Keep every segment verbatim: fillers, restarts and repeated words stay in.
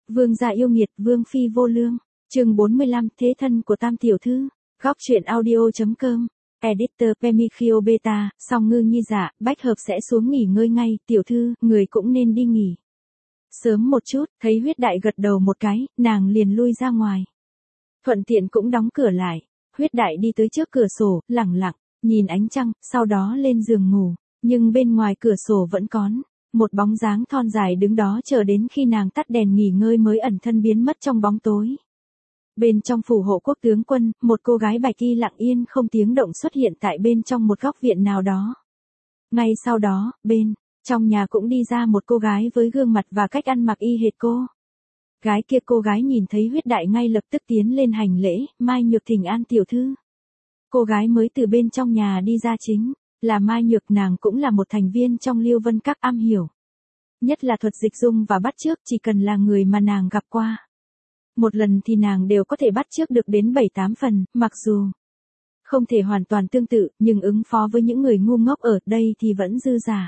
Vương gia yêu nghiệt, vương phi vô lương. Chương bốn mươi lăm, thế thân của Tam tiểu thư. Góc truyện audio.com. Editor Pemikio Beta, song ngư nhi dạ, bách hợp sẽ xuống nghỉ ngơi ngay, tiểu thư, người cũng nên đi nghỉ. Sớm một chút, thấy huyết đại gật đầu một cái, nàng liền lui ra ngoài. Thuận tiện cũng đóng cửa lại. Huyết đại đi tới trước cửa sổ, lẳng lặng, nhìn ánh trăng, sau đó lên giường ngủ. Nhưng bên ngoài cửa sổ vẫn còn một bóng dáng thon dài đứng đó chờ đến khi nàng tắt đèn nghỉ ngơi mới ẩn thân biến mất trong bóng tối. Bên trong phủ hộ quốc tướng quân, một cô gái bạch y lặng yên không tiếng động xuất hiện tại bên trong một góc viện nào đó. Ngay sau đó, bên trong nhà cũng đi ra một cô gái với gương mặt và cách ăn mặc y hệt cô. Gái kia cô gái nhìn thấy huyết đại ngay lập tức tiến lên hành lễ, Mai Nhược thỉnh an tiểu thư. Cô gái mới từ bên trong nhà đi ra chính là Mai Nhược, nàng cũng là một thành viên trong Liêu Vân Các am hiểu. Nhất là thuật dịch dung và bắt chước, chỉ cần là người mà nàng gặp qua. Một lần thì nàng đều có thể bắt chước được đến bảy tám phần, mặc dù không thể hoàn toàn tương tự, nhưng ứng phó với những người ngu ngốc ở đây thì vẫn dư giả.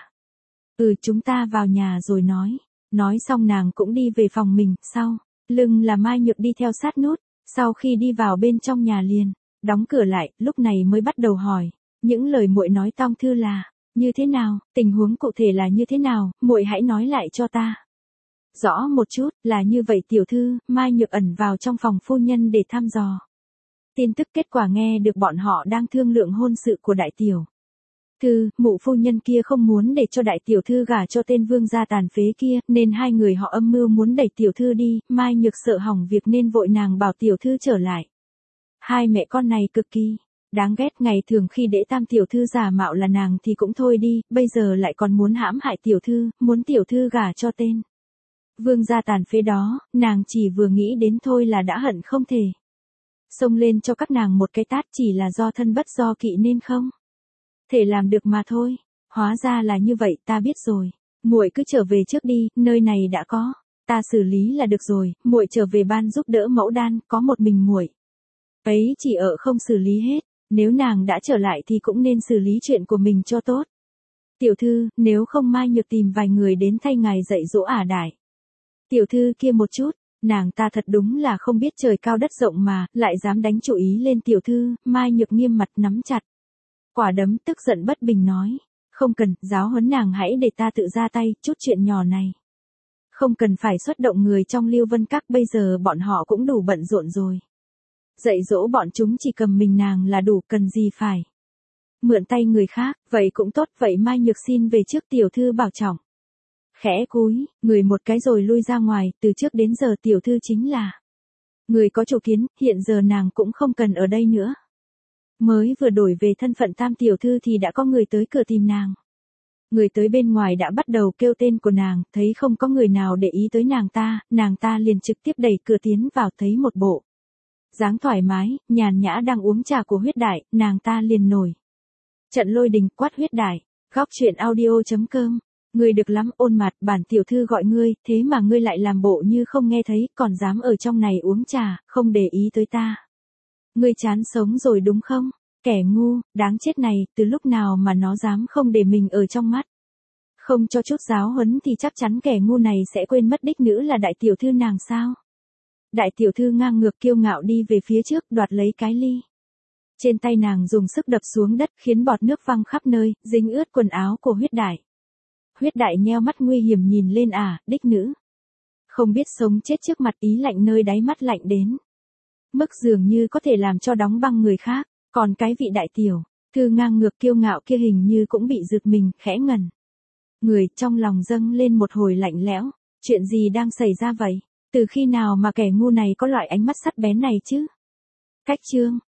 Ừ, chúng ta vào nhà rồi nói. Nói xong nàng cũng đi về phòng mình, sau lưng là Mai Nhược đi theo sát nút, sau khi đi vào bên trong nhà liền đóng cửa lại, lúc này mới bắt đầu hỏi. Những lời muội nói tong thư là như thế nào, tình huống cụ thể là như thế nào, muội hãy nói lại cho ta. Rõ một chút, là như vậy tiểu thư. Mai Nhược ẩn vào trong phòng phu nhân để thăm dò tin tức. Kết quả nghe được bọn họ đang thương lượng hôn sự của đại tiểu thư, mụ phu nhân kia không muốn để cho đại tiểu thư gả cho tên vương gia tàn phế kia, nên hai người họ âm mưu muốn đẩy tiểu thư đi. Mai Nhược sợ hỏng việc nên vội nàng bảo tiểu thư trở lại. Hai mẹ con này cực kỳ đáng ghét, ngày thường khi để Tam tiểu thư giả mạo là nàng thì cũng thôi đi, bây giờ lại còn muốn hãm hại tiểu thư, muốn tiểu thư gả cho tên vương gia tàn phế đó. Nàng chỉ vừa nghĩ đến thôi là đã hận không thể xông lên cho các nàng một cái tát, chỉ là do thân bất do kỵ nên không thể làm được mà thôi. Hóa ra là như vậy, ta biết rồi. Muội cứ trở về trước đi, nơi này đã có ta xử lý là được rồi. Muội trở về ban giúp đỡ mẫu đan, có một mình muội ấy chỉ ở không xử lý hết. Nếu nàng đã trở lại thì cũng nên xử lý chuyện của mình cho tốt. Tiểu thư, nếu không Mai Nhược tìm vài người đến thay ngài dạy dỗ ả đại tiểu thư kia một chút. Nàng ta thật đúng là không biết trời cao đất rộng mà, lại dám đánh chủ ý lên tiểu thư. Mai Nhược nghiêm mặt nắm chặt quả đấm, tức giận bất bình nói. Không cần, giáo huấn nàng, hãy để ta tự ra tay, chút chuyện nhỏ này không cần phải xuất động người trong Liêu Vân Các, bây giờ bọn họ cũng đủ bận rộn rồi. Dạy dỗ bọn chúng chỉ cầm mình nàng là đủ, cần gì phải mượn tay người khác. Vậy cũng tốt, vậy Mai Nhược xin về trước, tiểu thư bảo trọng. Khẽ cúi người một cái rồi lui ra ngoài. Từ trước đến giờ tiểu thư chính là người có chủ kiến, hiện giờ nàng cũng không cần ở đây nữa. Mới vừa đổi về thân phận Tam tiểu thư thì đã có người tới cửa tìm nàng. Người tới bên ngoài đã bắt đầu kêu tên của nàng, thấy không có người nào để ý tới nàng ta, nàng ta liền trực tiếp đẩy cửa tiến vào, thấy một bộ dáng thoải mái, nhàn nhã đang uống trà của huyết đại, nàng ta liền nổi trận lôi đình, quát huyết đại. Góc truyện audio.com. Ngươi được lắm, ôn mặt, bản tiểu thư gọi ngươi, thế mà ngươi lại làm bộ như không nghe thấy, còn dám ở trong này uống trà, không để ý tới ta. Ngươi chán sống rồi đúng không? Kẻ ngu, đáng chết này, từ lúc nào mà nó dám không để mình ở trong mắt. Không cho chút giáo huấn thì chắc chắn kẻ ngu này sẽ quên mất đích nữ là đại tiểu thư nàng sao. Đại tiểu thư ngang ngược kiêu ngạo đi về phía trước, đoạt lấy cái ly trên tay nàng, dùng sức đập xuống đất, khiến bọt nước văng khắp nơi, dính ướt quần áo của huyết đại. Huyết đại nheo mắt nguy hiểm nhìn lên ả, à, đích nữ không biết sống chết trước mặt, ý lạnh nơi đáy mắt lạnh đến mức dường như có thể làm cho đóng băng người khác. Còn cái vị đại tiểu thư ngang ngược kiêu ngạo kia hình như cũng bị giật mình, khẽ ngẩn người, trong lòng dâng lên một hồi lạnh lẽo. Chuyện gì đang xảy ra vậy? Từ khi nào mà kẻ ngu này có loại ánh mắt sắc bén này chứ? Cách chương